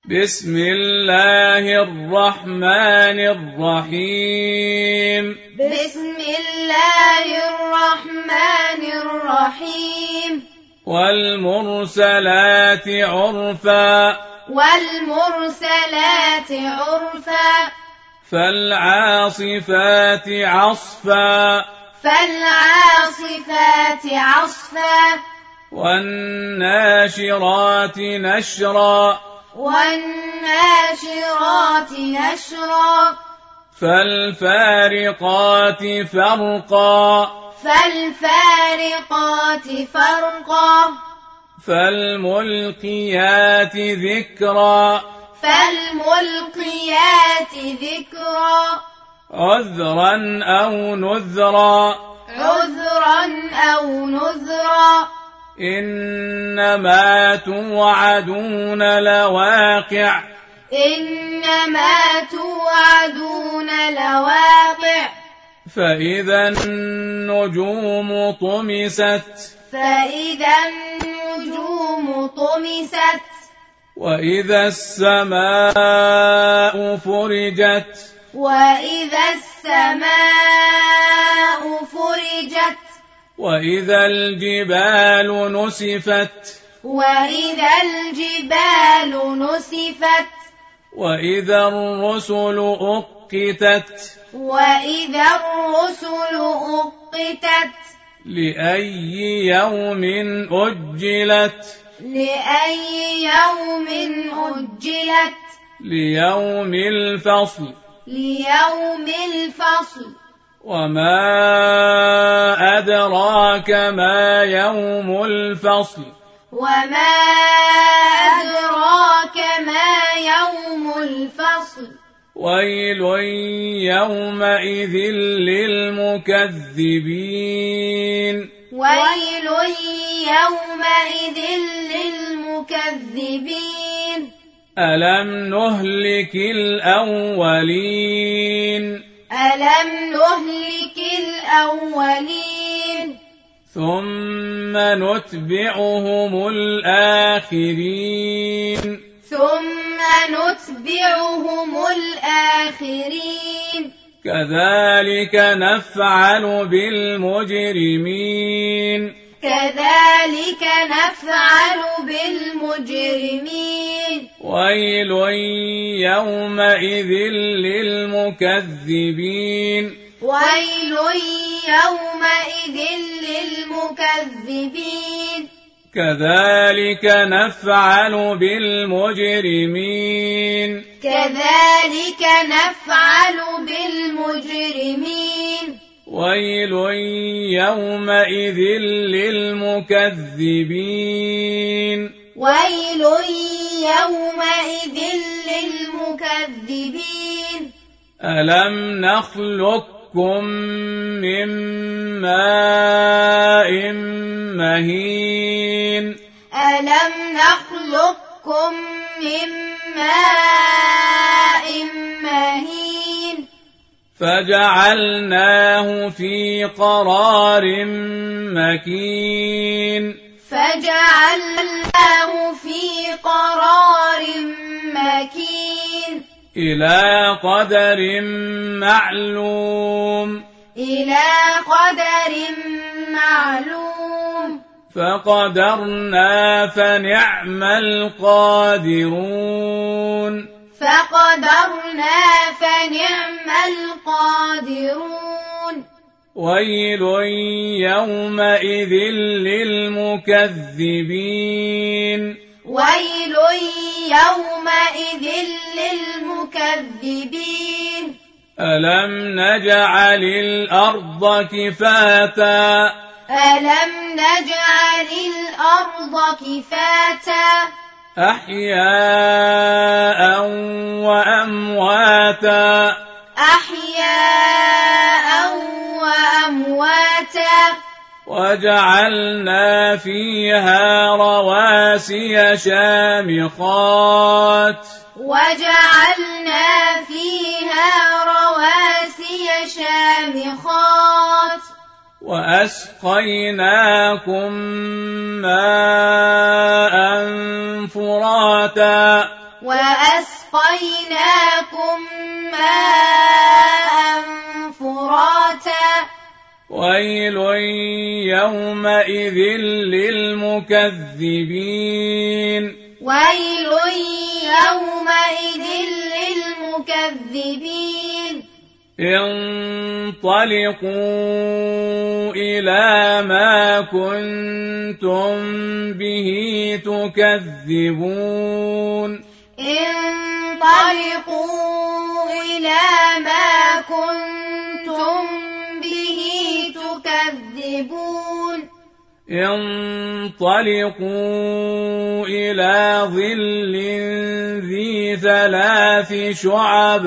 بسم الله الرحمن الرحيم. بسم الله الرحمن الرحيم. والمرسلات عرفا. والمرسلات عرفا. فالعاصفات عصفا. فالعاصفات عصفا. والناشرات نشرا. والناشرات نشرا. فالفارقات فرقا. فالفارقات فرقا. فالملقيات ذكرا. فالملقيات ذكرا. عذرا أو نذرا. عذرا أو نذرا. إنما توعدون لواقع. إنما توعدون لواقع. فإذا النجوم طمست. فإذا النجوم طمست. وإذا السماء فرجت. وإذا السماء فرجت. وإذا الجبال نسفت. وإذا الجبال نسفت. وإذا الرسل أقتت. وإذا الرسل أقتت. لأي يوم أجلت. لأي يوم أجلت. ليوم الفصل. ليوم الفصل. وما أدراك ما يوم الفصل. وما أدراك ما يوم الفصل. ويل يومئذ للمكذبين. ويل يومئذ للمكذبين. ألم نهلك الأولين. ألم نهلك الأولين. ثم نتبعهم الآخرين. ثم نتبعهم الآخرين. كذلك نفعل بالمجرمين. كذلك نفعل بالمجرمين. ويل يومئذ للمكذبين. ويل يومئذ للمكذبين. كذلك نفعل بالمجرمين. كذلك نفعل بالمجرمين. ويل يومئذ للمكذبين. ويل يومئذ للمكذبين. ألم نخلقكم من ماء مهين. ألم نخلقكم من ماء مهين. فجعلناه في قرار مكين. فجعلناه في قرار مكين. إلى قدر معلوم. إلى قدر معلوم. فقدرنا فنعم القادرون. فقدرنا فنعم القادرون. ويل يومئذ للمكذبين. ويل يومئذ للمكذبين. ألم نجعل الأرض كفاتا. ألم نجعل الأرض كفاتا. أحياء وأمواتا. أحياء وأمواتا. وجعلنا فيها رواسي شامخات. وجعلنا فيها رواسي شامخات. وأسقيناكم ماء فراتا. وأسقيناكم ماء فراتا ويل يومئذ للمكذبين ويل يومئذ للمكذبين انطلقوا إلى ما كنتم به تكذبون انطلقوا إلى ما كنتم به تكذبون انطلقوا إلى ظل ذي 3 شعب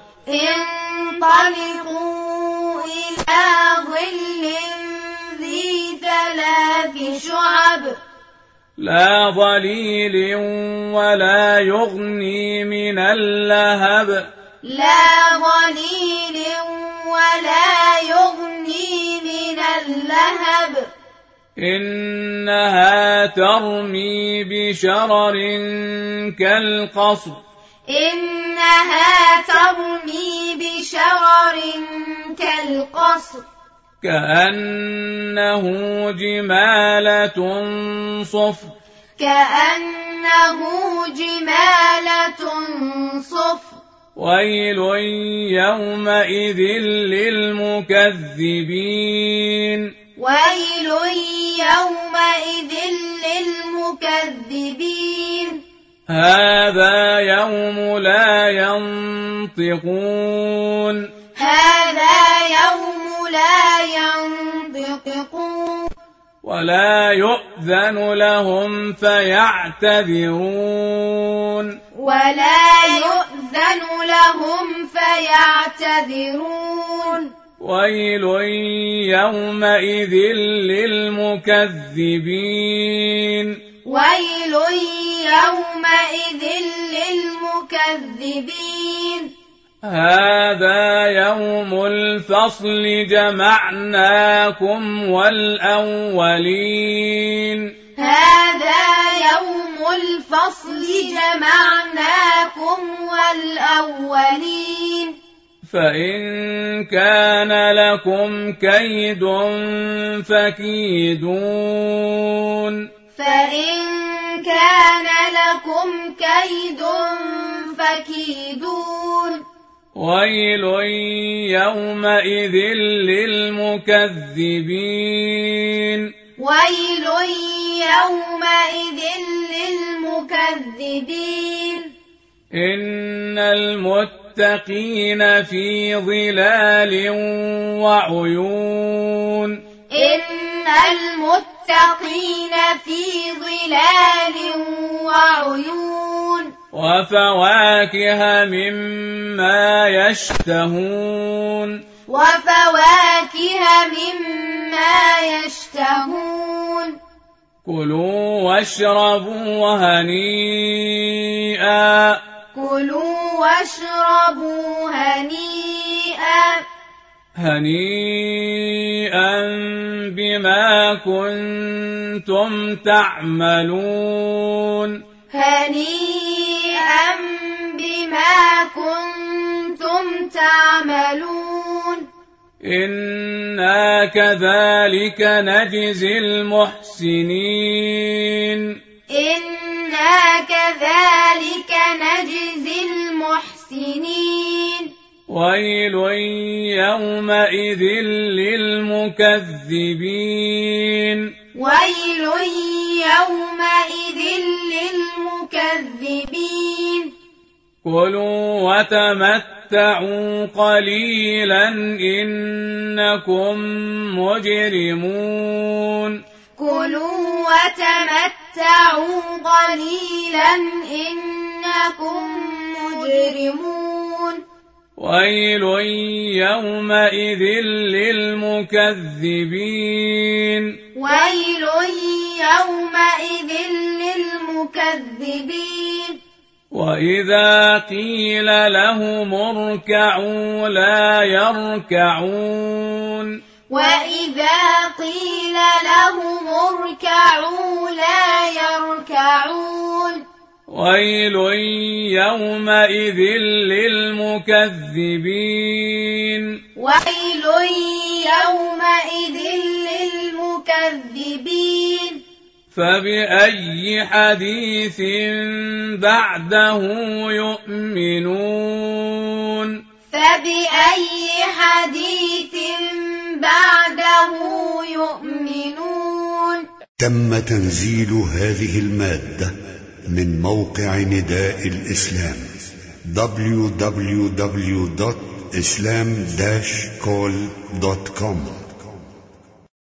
انطلقوا إلى ظل ذي 3 شعب لا ظليل ولا يغني من اللهب لا ظليل ولا يغني من اللهب إنها ترمي بشرر كالقصر إنها ترمي بشرر كالقصر كأنه جمالة صفر كأنه جمالة صفر ويل يومئذ للمكذبين ويل يومئذ للمكذبين هذا يوم لا ينطقون هذا يوم لا ينطقون ولا يؤذن لهم فيعتذرون ولا يؤذن لهم فيعتذرون ويل يومئذ للمكذبين ويل يومئذ للمكذبين هذا يوم الفصل جمعناكم والأولين هذا يوم الفصل جمعناكم والأولين فإن كان لكم كيد فكيدون فإن كان لكم كيد فكيدون ويل يومئذ للمكذبين ويل يومئذ للمكذبين إن المتقين في ظلال وعيون إن المتقين في ظلال وعيون وفواكه مما يشتهون وفواكه مما يشتهون كلوا واشربوا هنيئا كلوا واشربوا هنيئا بما كنتم تعملون هنيئا بما كنتم تعملون إنا كذلك نجزي المحسنين إنا كذلك نجزي المحسنين ويل يومئذ للمكذبين ويل يومئذ للمكذبين كلوا وتمتعوا قليلا إنكم مجرمون كلوا وتمتعوا قليلا إنكم مجرمون ويل يومئذ للمكذبين ويل يومئذ للمكذبين وإذا قيل لهم اركعوا لا يركعون وإذا قيل لهم اركعوا لا يركعون ويل يومئذ للمكذبين ويل يومئذ للمكذبين فبأي حديث بعده يؤمنون فبأي حديث بعده يؤمنون تم تنزيل هذه المادة من موقع نداء الإسلام www.islam-call.com